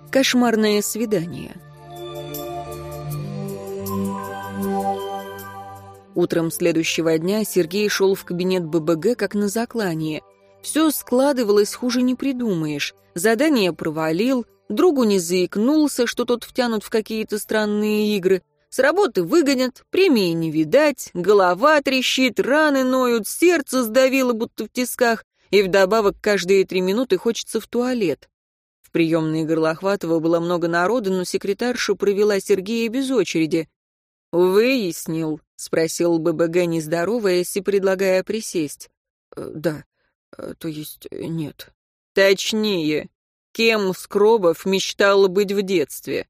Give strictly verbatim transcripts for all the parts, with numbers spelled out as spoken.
Кошмарное свидание. Утром следующего дня Сергей шел в кабинет ББГ как на заклание. Все складывалось, хуже не придумаешь. Задание провалил, другу не заикнулся, что тот втянут в какие-то странные игры. С работы выгонят, премии не видать, голова трещит, раны ноют, сердце сдавило, будто в тисках, и вдобавок каждые три минуты хочется в туалет. В приемной Горлохватова было много народа, но секретарша провела Сергея без очереди. «Выяснил?» — спросил ББГ, не здороваясь и предлагая присесть. «Да, то есть нет». «Точнее, кем Скробов мечтал быть в детстве?»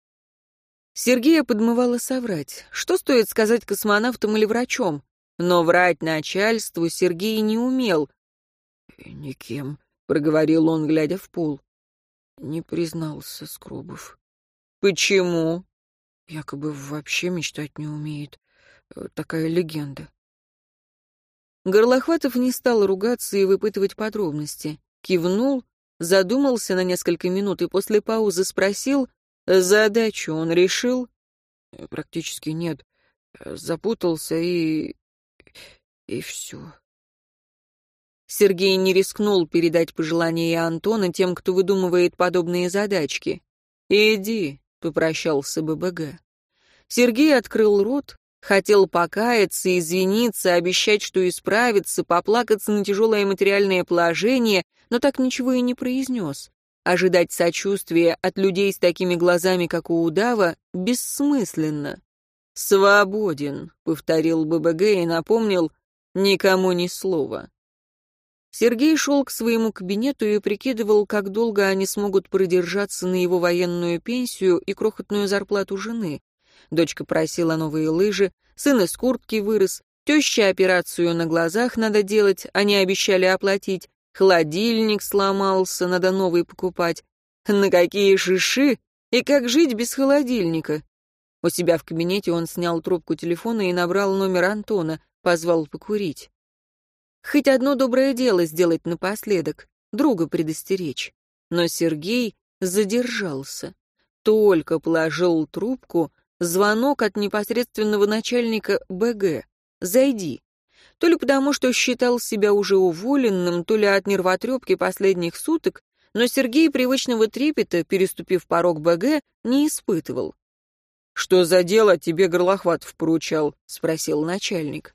Сергея подмывало соврать. Что стоит сказать космонавтам или врачом? Но врать начальству Сергей не умел. «Никем», — проговорил он, глядя в пол. Не признался Скробов. «Почему?» Якобы вообще мечтать не умеет. Такая легенда. Горлохватов не стал ругаться и выпытывать подробности. Кивнул, задумался на несколько минут и после паузы спросил, задачу он решил? Практически нет. Запутался и... и все. Сергей не рискнул передать пожелания Антона тем, кто выдумывает подобные задачки. «Иди», — попрощался ББГ. Сергей открыл рот, хотел покаяться, извиниться, обещать, что исправится, поплакаться на тяжелое материальное положение, но так ничего и не произнес. Ожидать сочувствия от людей с такими глазами, как у удава, бессмысленно. «Свободен», — повторил ББГ и напомнил, «никому ни слова». Сергей шел к своему кабинету и прикидывал, как долго они смогут продержаться на его военную пенсию и крохотную зарплату жены. Дочка просила новые лыжи, сын из куртки вырос, теща операцию на глазах надо делать, они обещали оплатить, холодильник сломался, надо новый покупать. На какие шиши? И как жить без холодильника? У себя в кабинете он снял трубку телефона и набрал номер Антона, позвал покурить. Хоть одно доброе дело сделать напоследок, друга предостеречь. Но Сергей задержался. Только положил трубку, звонок от непосредственного начальника БГ. «Зайди». То ли потому, что считал себя уже уволенным, то ли от нервотрепки последних суток, но Сергей привычного трепета, переступив порог БГ, не испытывал. «Что за дело тебе Горлохватов поручал?» — спросил начальник.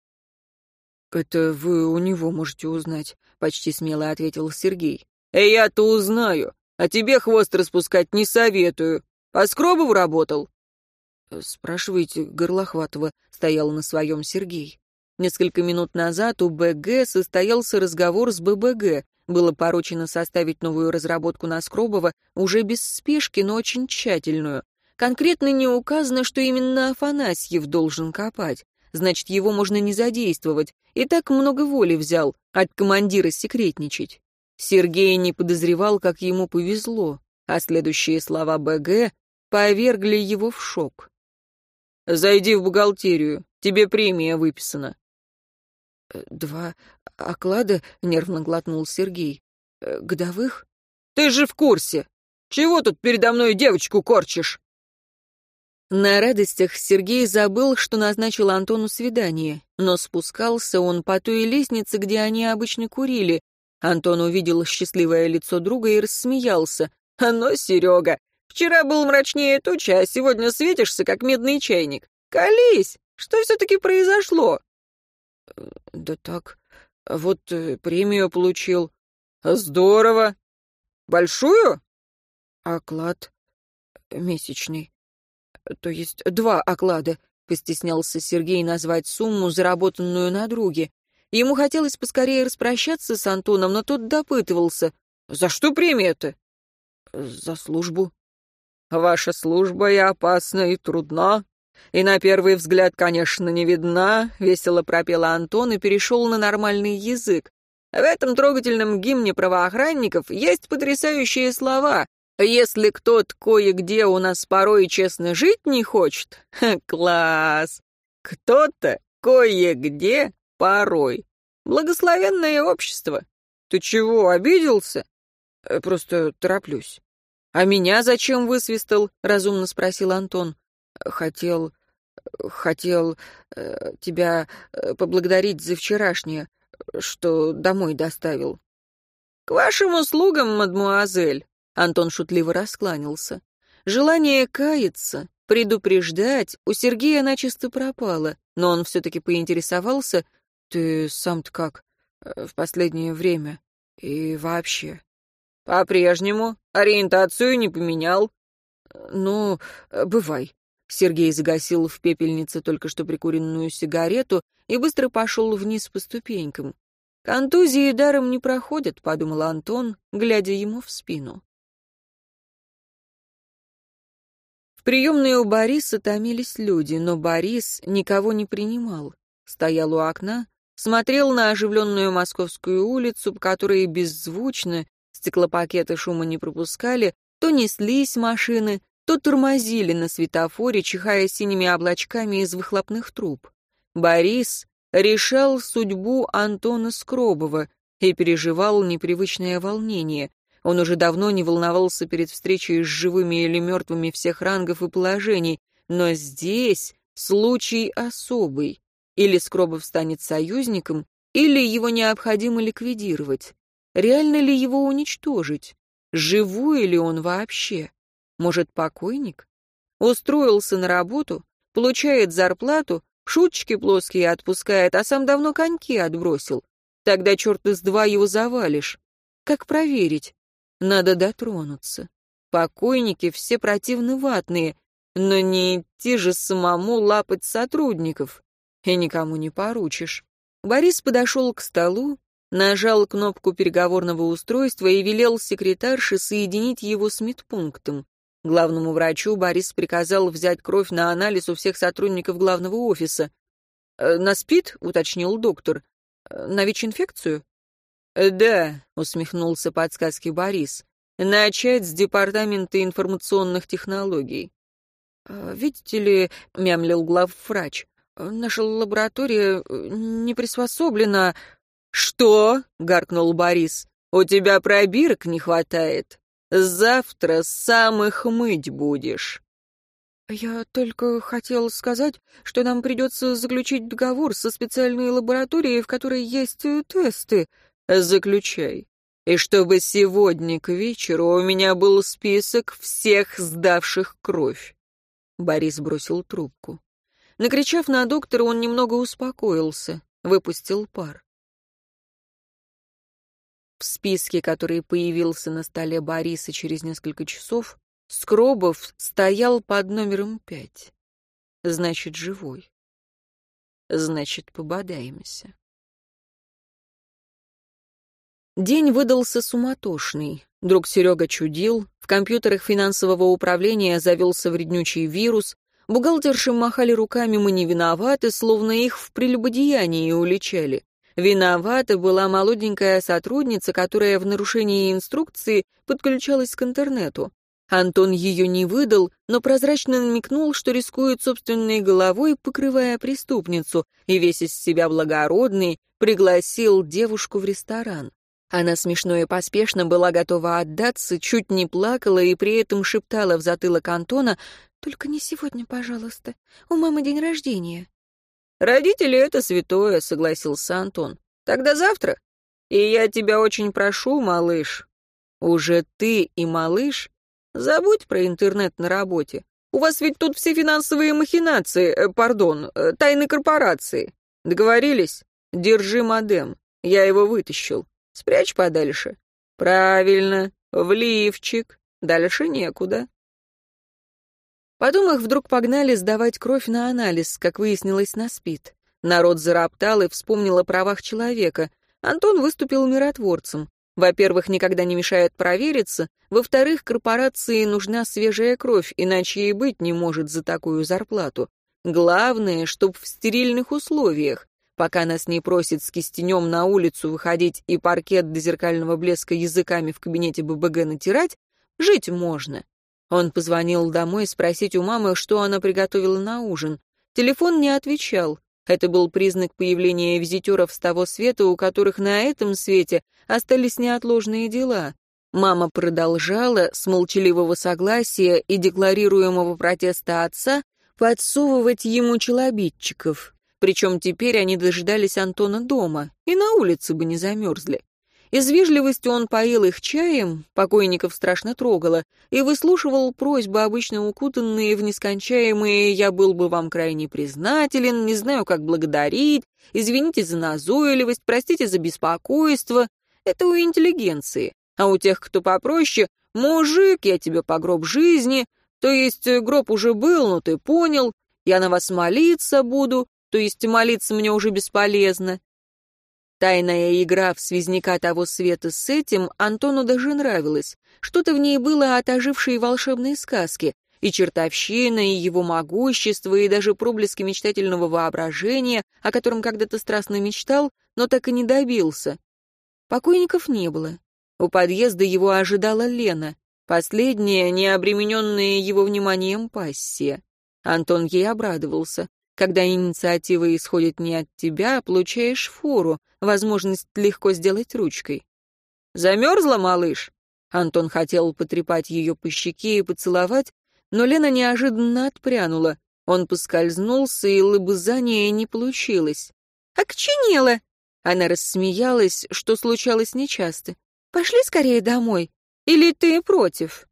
«Это вы у него можете узнать», — почти смело ответил Сергей. «Э, я-то узнаю, а тебе хвост распускать не советую. По Скробову работал?» «Спрашивайте Горлохватова», — стоял на своем Сергей. Несколько минут назад у БГ состоялся разговор с ББГ. Было поручено составить новую разработку на Скробова, уже без спешки, но очень тщательную. Конкретно не указано, что именно Афанасьев должен копать. Значит, его можно не задействовать. И так много воли взял от командира секретничать. Сергей не подозревал, как ему повезло, а следующие слова БГ повергли его в шок. «Зайди в бухгалтерию, тебе премия выписана». «Два оклада?» — нервно глотнул Сергей. «Годовых?» «Ты же в курсе! Чего тут передо мной девочку корчишь?» На радостях Сергей забыл, что назначил Антону свидание, но спускался он по той лестнице, где они обычно курили. Антон увидел счастливое лицо друга и рассмеялся. «А ну, Серега, вчера был мрачнее тучи, а сегодня светишься, как медный чайник. Колись! Что все-таки произошло?» «Да так, вот премию получил». «Здорово! Большую?» «Оклад месячный. То есть два оклада», — постеснялся Сергей назвать сумму, заработанную на друге. Ему хотелось поскорее распрощаться с Антоном, но тот допытывался. «За что премия-то?» «За службу». «Ваша служба и опасна, и трудна, и на первый взгляд, конечно, не видна», — весело пропел Антон и перешел на нормальный язык. «В этом трогательном гимне правоохранников есть потрясающие слова. Если кто-то кое-где у нас порой честно жить не хочет, ха, класс! Кто-то кое-где порой. Благословенное общество. Ты чего, обиделся?» «Просто тороплюсь». «А меня зачем высвистал?» — разумно спросил Антон. «Хотел... хотел э, тебя э, поблагодарить за вчерашнее, что домой доставил». «К вашим услугам, мадмуазель!» — Антон шутливо раскланялся. Желание каяться, предупреждать у Сергея начисто пропало, но он все-таки поинтересовался: «Ты сам-то как э, в последнее время и вообще?» «По-прежнему. Ориентацию не поменял». «Ну, э, бывай». Сергей загасил в пепельнице только что прикуренную сигарету и быстро пошел вниз по ступенькам. «Контузии даром не проходят», — подумал Антон, глядя ему в спину. В приемной у Бориса томились люди, но Борис никого не принимал. Стоял у окна, смотрел на оживленную Московскую улицу, по которой беззвучно, стеклопакеты шума не пропускали, то неслись машины, то тормозили на светофоре, чихая синими облачками из выхлопных труб. Борис решал судьбу Антона Скробова и переживал непривычное волнение. Он уже давно не волновался перед встречей с живыми или мертвыми всех рангов и положений, но здесь случай особый. Или Скробов станет союзником, или его необходимо ликвидировать. Реально ли его уничтожить? Живой ли он вообще? Может, покойник? Устроился на работу, получает зарплату, шуточки плоские отпускает, а сам давно коньки отбросил. Тогда черт из два его завалишь. Как проверить? Надо дотронуться. Покойники все противно ватные, но не идти же самому лапать сотрудников. И никому не поручишь. Борис подошел к столу, нажал кнопку переговорного устройства и велел секретарше соединить его с медпунктом. Главному врачу Борис приказал взять кровь на анализ у всех сотрудников главного офиса. «На СПИД?» — уточнил доктор. «На ВИЧ-инфекцию?» «Да», — усмехнулся подсказки Борис. «Начать с департамента информационных технологий». «Видите ли», — мямлил главврач, — «наша лаборатория не приспособлена...» «Что?» — гаркнул Борис. «У тебя пробирок не хватает? Завтра сам их мыть будешь». «Я только хотел сказать, что нам придется заключить договор со специальной лабораторией, в которой есть тесты». «Заключай. И чтобы сегодня к вечеру у меня был список всех сдавших кровь». Борис бросил трубку. Накричав на доктора, он немного успокоился, выпустил пар. В списке, который появился на столе Бориса через несколько часов, Скробов стоял под номером пять. Значит, живой. Значит, пободаемся. День выдался суматошный. Друг Серега чудил, в компьютерах финансового управления завелся вреднючий вирус, бухгалтерши махали руками «мы не виноваты», словно их в прелюбодеянии уличали. Виновата была молоденькая сотрудница, которая в нарушении инструкции подключалась к интернету. Антон ее не выдал, но прозрачно намекнул, что рискует собственной головой, покрывая преступницу, и весь из себя благородный пригласил девушку в ресторан. Она смешно и поспешно была готова отдаться, чуть не плакала и при этом шептала в затылок Антона: «Только не сегодня, пожалуйста. У мамы день рождения». «Родители — это святое», — согласился Антон. «Тогда завтра. И я тебя очень прошу, малыш. Уже ты и малыш. Забудь про интернет на работе. У вас ведь тут все финансовые махинации, э, пардон, э, тайны корпорации. Договорились? Держи модем. Я его вытащил. Спрячь подальше. Правильно, в лифчик. Дальше некуда». Потом их вдруг погнали сдавать кровь на анализ, как выяснилось, на СПИД. Народ зароптал и вспомнил о правах человека. Антон выступил миротворцем. Во-первых, никогда не мешает провериться. Во-вторых, корпорации нужна свежая кровь, иначе и быть не может за такую зарплату. Главное, чтоб в стерильных условиях. Пока нас не просит с кистенем на улицу выходить и паркет до зеркального блеска языками в кабинете ББГ натирать, жить можно. Он позвонил домой спросить у мамы, что она приготовила на ужин. Телефон не отвечал. Это был признак появления визитеров с того света, у которых на этом свете остались неотложные дела. Мама продолжала, с молчаливого согласия и декларируемого протеста отца, подсовывать ему челобитчиков. Причем теперь они дожидались Антона дома, и на улице бы не замерзли. Из вежливости он поил их чаем, покойников страшно трогало, и выслушивал просьбы, обычно укутанные в нескончаемые «я был бы вам крайне признателен», «не знаю, как благодарить», «извините за назойливость», «простите за беспокойство». Это у интеллигенции. А у тех, кто попроще, «мужик, я тебе по гроб жизни», то есть гроб уже был, но ты понял, «я на вас молиться буду», то есть молиться мне уже бесполезно. Тайная игра в связняка того света с этим Антону даже нравилась. Что-то в ней было от ожившей волшебной сказки. И чертовщина, и его могущество, и даже проблески мечтательного воображения, о котором когда-то страстно мечтал, но так и не добился. Покойников не было. У подъезда его ожидала Лена, последняя, не обремененная его вниманием пассия. Антон ей обрадовался. Когда инициатива исходит не от тебя, получаешь фору, возможность легко сделать ручкой. «Замерзла, малыш?» Антон хотел потрепать ее по щеке и поцеловать, но Лена неожиданно отпрянула. Он поскользнулся, и лобызание не получилось. «Окченела!» Она рассмеялась, что случалось нечасто. «Пошли скорее домой. Или ты против?»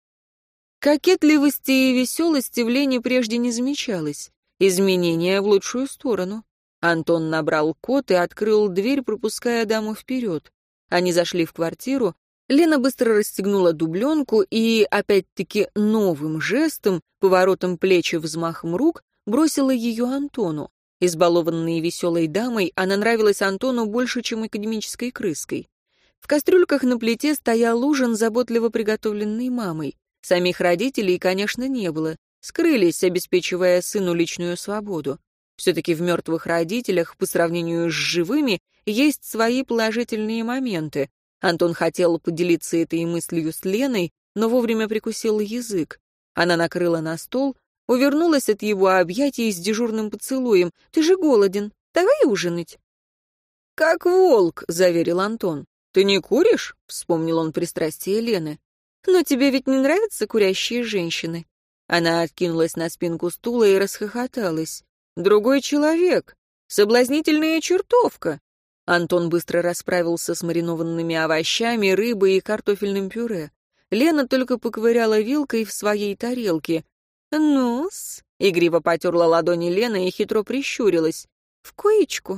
Кокетливости и веселости в Лене прежде не замечалось. Изменения в лучшую сторону. Антон набрал код и открыл дверь, пропуская даму вперед. Они зашли в квартиру. Лена быстро расстегнула дубленку и, опять-таки, новым жестом, поворотом плеч и взмахом рук, бросила ее Антону. Избалованной веселой дамой, она нравилась Антону больше, чем академической крыской. В кастрюльках на плите стоял ужин, заботливо приготовленный мамой. Самих родителей, конечно, не было. Скрылись, обеспечивая сыну личную свободу. Все-таки в мертвых родителях, по сравнению с живыми, есть свои положительные моменты. Антон хотел поделиться этой мыслью с Леной, но вовремя прикусил язык. Она накрыла на стол, увернулась от его объятий с дежурным поцелуем. «Ты же голоден, давай ужинать». «Как волк», — заверил Антон. «Ты не куришь?» — вспомнил он пристрастие Лены. «Но тебе ведь не нравятся курящие женщины?» Она откинулась на спинку стула и расхохоталась. «Другой человек. Соблазнительная чертовка». Антон быстро расправился с маринованными овощами, рыбой и картофельным пюре. Лена только поковыряла вилкой в своей тарелке. «Ну-с», — игриво потерла ладони Лена и хитро прищурилась. «В коечку».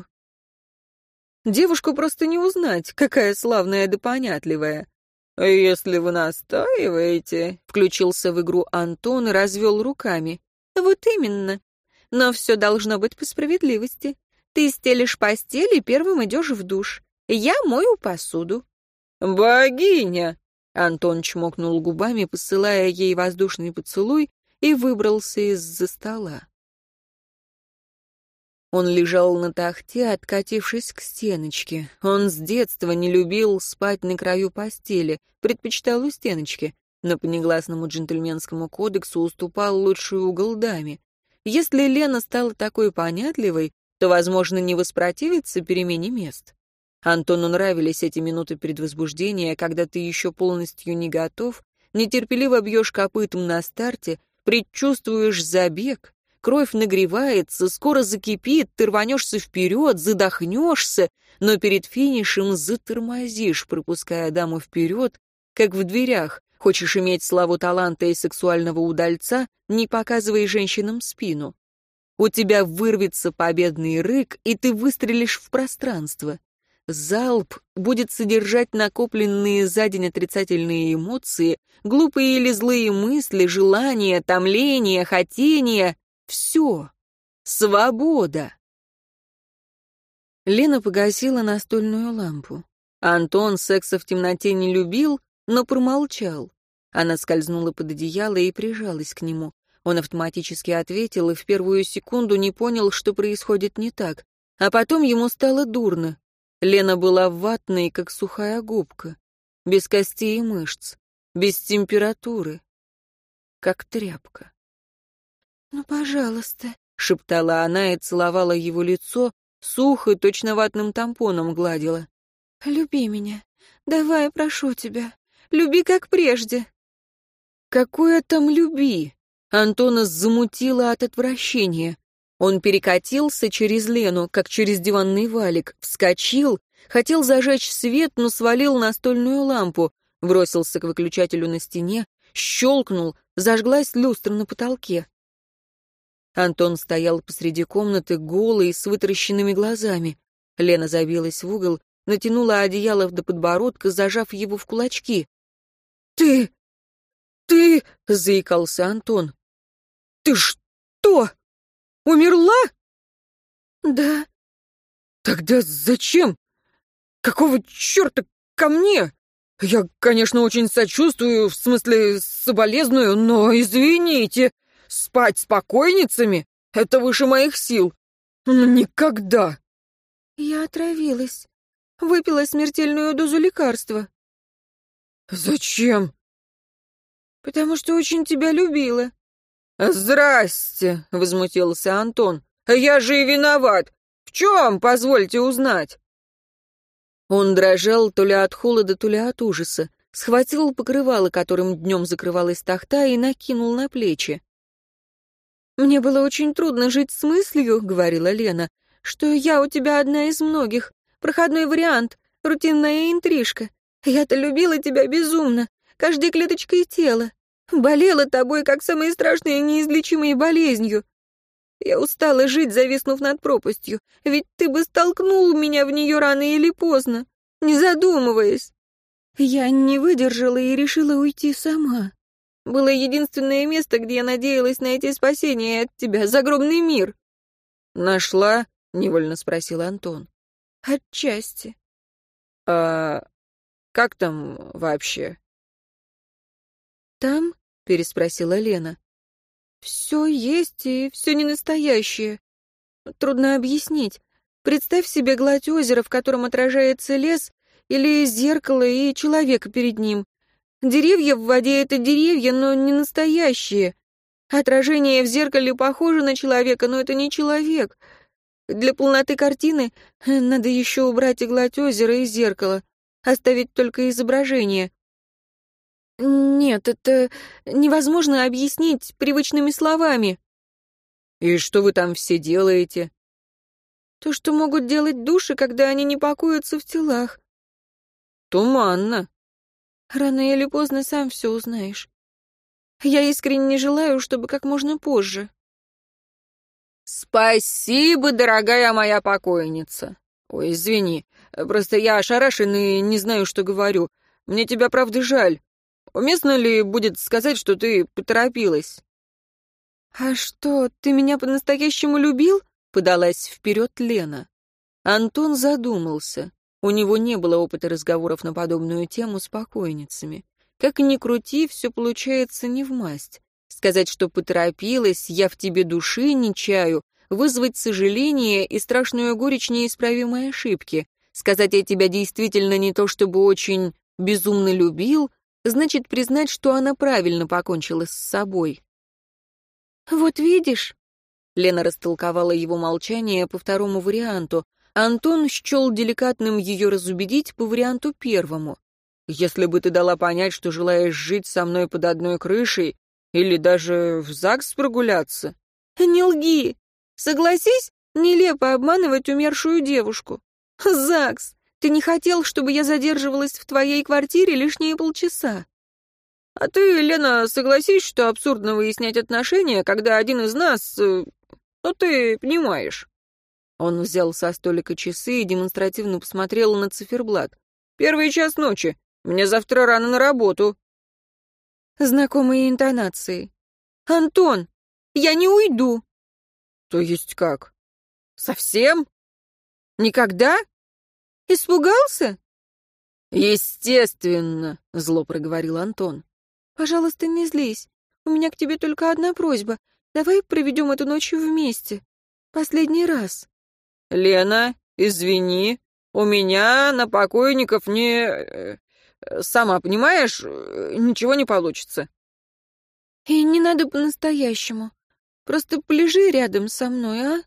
Девушку просто не узнать, какая славная да понятливая. «Если вы настаиваете», — включился в игру Антон и развел руками. «Вот именно. Но все должно быть по справедливости. Ты стелишь постель и первым идешь в душ. Я мою посуду». «Богиня!» — Антон чмокнул губами, посылая ей воздушный поцелуй, и выбрался из-за стола. Он лежал на тахте, откатившись к стеночке. Он с детства не любил спать на краю постели, предпочитал у стеночки, но по негласному джентльменскому кодексу уступал лучший угол даме. Если Лена стала такой понятливой, то, возможно, не воспротивится перемене мест. Антону нравились эти минуты предвозбуждения, когда ты еще полностью не готов, нетерпеливо бьешь копытом на старте, предчувствуешь забег, кровь нагревается, скоро закипит, ты рванешься вперед, задохнешься, но перед финишем затормозишь, пропуская даму вперед, как в дверях. Хочешь иметь славу таланта и сексуального удальца, не показывай женщинам спину. У тебя вырвется победный рык, и ты выстрелишь в пространство. Залп будет содержать накопленные за день отрицательные эмоции, глупые или злые мысли, желания, томления, хотения. Все. Свобода. Лена погасила настольную лампу. Антон секса в темноте не любил, но промолчал. Она скользнула под одеяло и прижалась к нему. Он автоматически ответил и в первую секунду не понял, что происходит не так. А потом ему стало дурно. Лена была ватной, как сухая губка, без костей и мышц, без температуры, как тряпка. «Ну, пожалуйста», — шептала она и целовала его лицо, сухо, точно ватным тампоном гладила. «Люби меня. Давай, прошу тебя. Люби, как прежде». «Какое там люби?» Антона замутило от отвращения. Он перекатился через Лену, как через диванный валик, вскочил, хотел зажечь свет, но свалил настольную лампу, бросился к выключателю на стене, щелкнул, зажглась люстра на потолке. Антон стоял посреди комнаты, голый, с вытаращенными глазами. Лена забилась в угол, натянула одеяло до подбородка, зажав его в кулачки. «Ты... ты...» — заикался Антон. «Ты что, умерла?» «Да». «Тогда зачем? Какого черта ко мне? Я, конечно, очень сочувствую, в смысле соболезную, но извините, спать с покойницами — это выше моих сил. Ну, никогда!» «Я отравилась. Выпила смертельную дозу лекарства». «Зачем?» «Потому что очень тебя любила». «Здрасте!» — возмутился Антон. «Я же и виноват. В чем, позвольте узнать?» Он дрожал то ли от холода, то ли от ужаса, схватил покрывало, которым днем закрывалась тахта, и накинул на плечи. «Мне было очень трудно жить с мыслью, — говорила Лена, — что я у тебя одна из многих, проходной вариант, рутинная интрижка. Я-то любила тебя безумно, каждой клеточкой тела, болела тобой, как самой страшной и неизлечимой болезнью. Я устала жить, зависнув над пропастью, ведь ты бы столкнул меня в нее рано или поздно, не задумываясь. Я не выдержала и решила уйти сама. Было единственное место, где я надеялась найти спасение от тебя, загробный мир». «Нашла?» — невольно спросил Антон. «Отчасти». «А как там вообще?» «Там?» — переспросила Лена. «Все есть и все не настоящее. Трудно объяснить. Представь себе гладь озера, в котором отражается лес, или зеркало и человека перед ним. Деревья в воде — это деревья, но не настоящие. Отражение в зеркале похоже на человека, но это не человек. Для полноты картины надо еще убрать и гладь озера, и зеркало, оставить только изображение. Нет, это невозможно объяснить привычными словами». «И что вы там все делаете?» То, что могут делать души, когда они не покоятся в телах. «Туманно». Рано или поздно сам все узнаешь. Я искренне желаю, чтобы как можно позже». «Спасибо, дорогая моя покойница. Ой, извини, просто я ошарашен и не знаю, что говорю. Мне тебя правда жаль. Уместно ли будет сказать, что ты поторопилась?» «А что, ты меня по-настоящему любил?» — подалась вперед Лена. Антон задумался. У него не было опыта разговоров на подобную тему с покойницами. Как ни крути, все получается не вмасть. Сказать, что поторопилась, я в тебе души не чаю, вызвать сожаление и страшную горечь неисправимой ошибки. Сказать, я тебя действительно не то чтобы очень безумно любил, значит признать, что она правильно покончила с собой. «Вот видишь?» Лена растолковала его молчание по второму варианту. Антон счел деликатным ее разубедить по варианту первому. «Если бы ты дала понять, что желаешь жить со мной под одной крышей или даже в ЗАГС прогуляться...» «Не лги! Согласись, нелепо обманывать умершую девушку. ЗАГС! Ты не хотел, чтобы я задерживалась в твоей квартире лишние полчаса?» «А ты, Лена, согласись, что абсурдно выяснять отношения, когда один из нас... э, ну, ты понимаешь». Он взял со столика часы и демонстративно посмотрел на циферблат. «Первый час ночи. Мне завтра рано на работу». Знакомые интонации. «Антон, я не уйду». «То есть как? Совсем? Никогда?» «Испугался?» «Естественно», — зло проговорил Антон. «Пожалуйста, не злись. У меня к тебе только одна просьба. Давай проведем эту ночь вместе. Последний раз». «Лена, извини, у меня на покойников не... э, сама понимаешь, э, ничего не получится». «И не надо по-настоящему. Просто полежи рядом со мной, а?»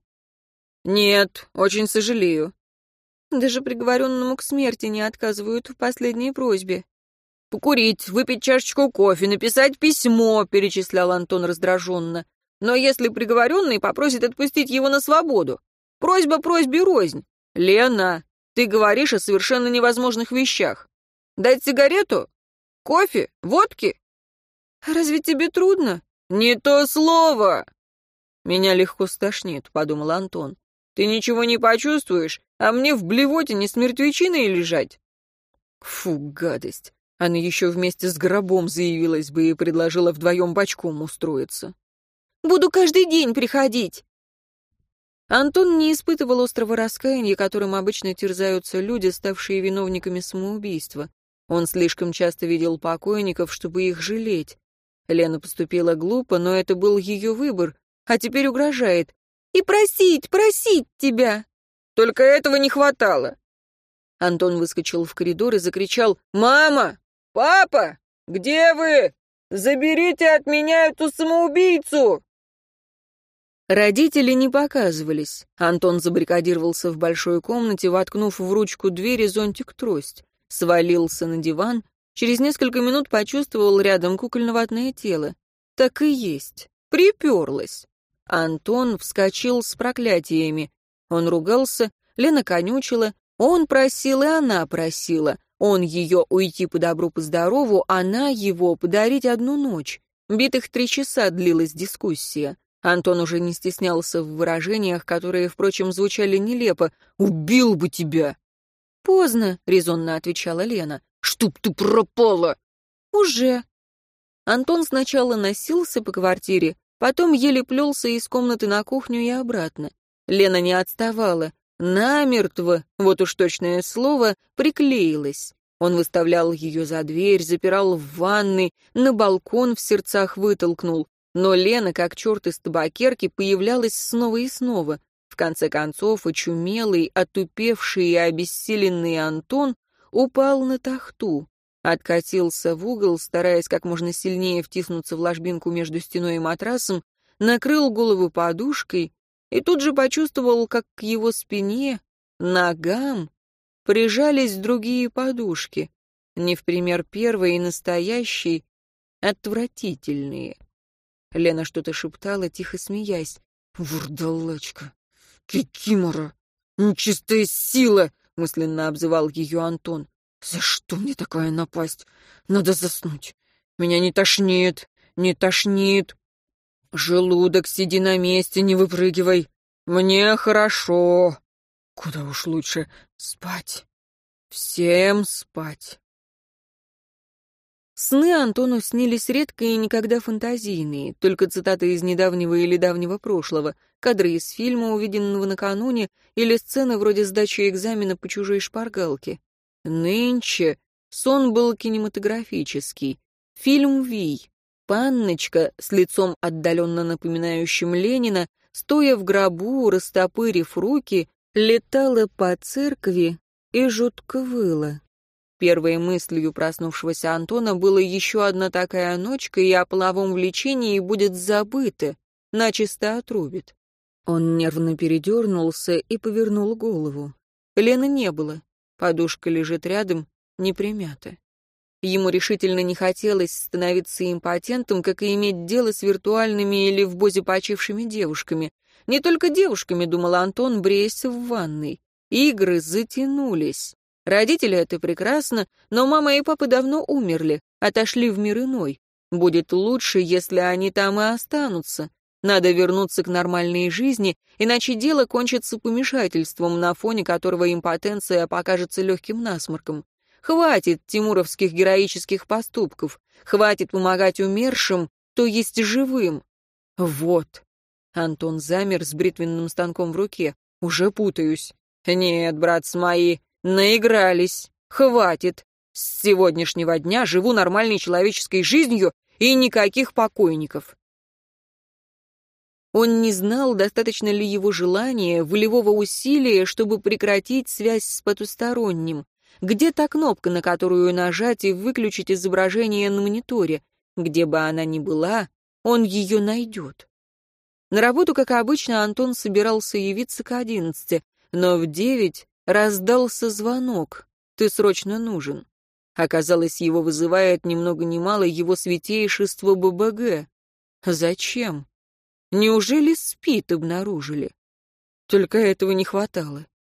«Нет, очень сожалею». Даже приговоренному к смерти не отказывают в последней просьбе. покурить, выпить чашечку кофе, написать письмо», — перечислял Антон раздраженно. «Но если приговоренный попросит отпустить его на свободу? Просьба просьбе рознь. Лена, ты говоришь о совершенно невозможных вещах. Дать сигарету? Кофе? Водки?» «Разве тебе трудно?» «Не то слово!» «Меня легко стошнит», — подумал Антон. «Ты ничего не почувствуешь, а мне в блевотине с мертвечиной лежать?» Фу, гадость. Она еще вместе с гробом заявилась бы и предложила вдвоем бочком устроиться. «Буду каждый день приходить!» Антон не испытывал острого раскаяния, которым обычно терзаются люди, ставшие виновниками самоубийства. Он слишком часто видел покойников, чтобы их жалеть. Лена поступила глупо, но это был ее выбор, а теперь угрожает. «И просить, просить тебя!» Только этого не хватало. Антон выскочил в коридор и закричал: «Мама! Папа! Где вы? Заберите от меня эту самоубийцу!» Родители не показывались. Антон забаррикадировался в большой комнате, воткнув в ручку двери зонтик-трость. Свалился на диван. Через несколько минут почувствовал рядом кукольно-ватное тело. Так и есть. Приперлась. Антон вскочил с проклятиями. Он ругался, Лена конючила, он просил, и она просила. Он ее уйти по добру, по здорову, она его подарить одну ночь. Битых три часа длилась дискуссия. Антон уже не стеснялся в выражениях, которые, впрочем, звучали нелепо. «Убил бы тебя!» «Поздно», — резонно отвечала Лена. «Чтоб ты пропала!» «Уже». Антон сначала носился по квартире, потом еле плелся из комнаты на кухню и обратно. Лена не отставала. Намертво, вот уж точное слово, приклеилась. Он выставлял ее за дверь, запирал в ванной, на балкон в сердцах вытолкнул. Но Лена, как черт из табакерки, появлялась снова и снова. В конце концов, очумелый, отупевший и обессиленный Антон упал на тахту, откатился в угол, стараясь как можно сильнее втиснуться в ложбинку между стеной и матрасом, накрыл голову подушкой и тут же почувствовал, как к его спине, ногам, прижались другие подушки, не в пример первой и настоящей, отвратительные. Лена что-то шептала, тихо смеясь. «Вурдалачка! Кикимора! Нечистая сила!» — мысленно обзывал ее Антон. «За что мне такая напасть? Надо заснуть. Меня не тошнит, не тошнит. Желудок, сиди на месте, не выпрыгивай. Мне хорошо. Куда уж лучше спать. Всем спать». Сны Антону снились редко и никогда фантазийные, только цитаты из недавнего или давнего прошлого, кадры из фильма, увиденного накануне, или сцены вроде сдачи экзамена по чужой шпаргалке. Нынче сон был кинематографический. Фильм «Вий». Панночка, с лицом отдаленно напоминающим Ленина, стоя в гробу, растопырив руки, летала по церкви и жутко выла. Первой мыслью проснувшегося Антона было еще одна такая ночка, и о половом влечении будет забыто, начисто отрубит. Он нервно передернулся и повернул голову. Лены не было. Подушка лежит рядом, не примята. Ему решительно не хотелось становиться импотентом, как и иметь дело с виртуальными или в бозе почившими девушками. Не только девушками, думал Антон, бреясь в ванной. Игры затянулись. Родители — это прекрасно, но мама и папа давно умерли, отошли в мир иной. Будет лучше, если они там и останутся. Надо вернуться к нормальной жизни, иначе дело кончится помешательством, на фоне которого импотенция покажется легким насморком. Хватит тимуровских героических поступков, хватит помогать умершим, то есть живым. Вот. Антон замер с бритвенным станком в руке. Уже путаюсь. Нет, братцы мои, наигрались. Хватит. С сегодняшнего дня живу нормальной человеческой жизнью и никаких покойников. Он не знал, достаточно ли его желания, волевого усилия, чтобы прекратить связь с потусторонним. Где та кнопка, на которую нажать и выключить изображение на мониторе? Где бы она ни была, он ее найдет. На работу, как обычно, Антон собирался явиться к одиннадцати, но в девять раздался звонок. «Ты срочно нужен». Оказалось, его вызывает ни много ни мало его святейшество ББГ. Зачем? Неужели спит обнаружили? Только этого не хватало.